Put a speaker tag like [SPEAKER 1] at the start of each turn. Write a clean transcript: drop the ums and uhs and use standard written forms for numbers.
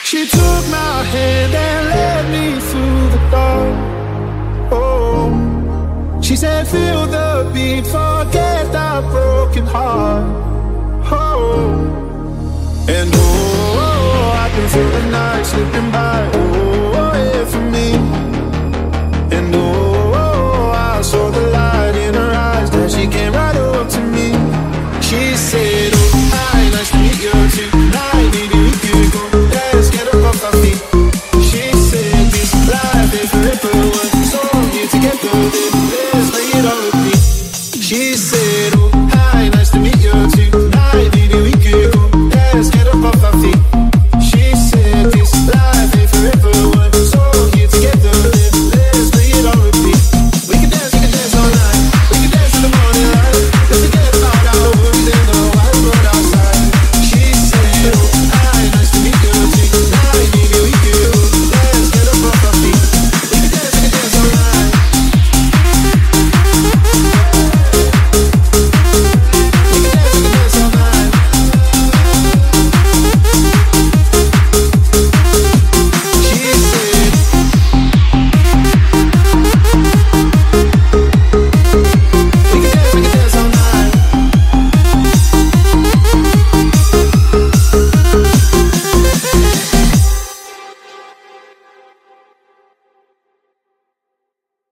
[SPEAKER 1] She took my hand and led me through the dark. Oh, she said, feel the beat, forget that broken heart. Oh, and oh, I can feel the night slipping by. Oh, yeah, for me. And oh, I saw the light in her eyes as she came right up to me. She said, oh, hi, nice to meet you tonight. Maybe we could go, let's get up off our feet.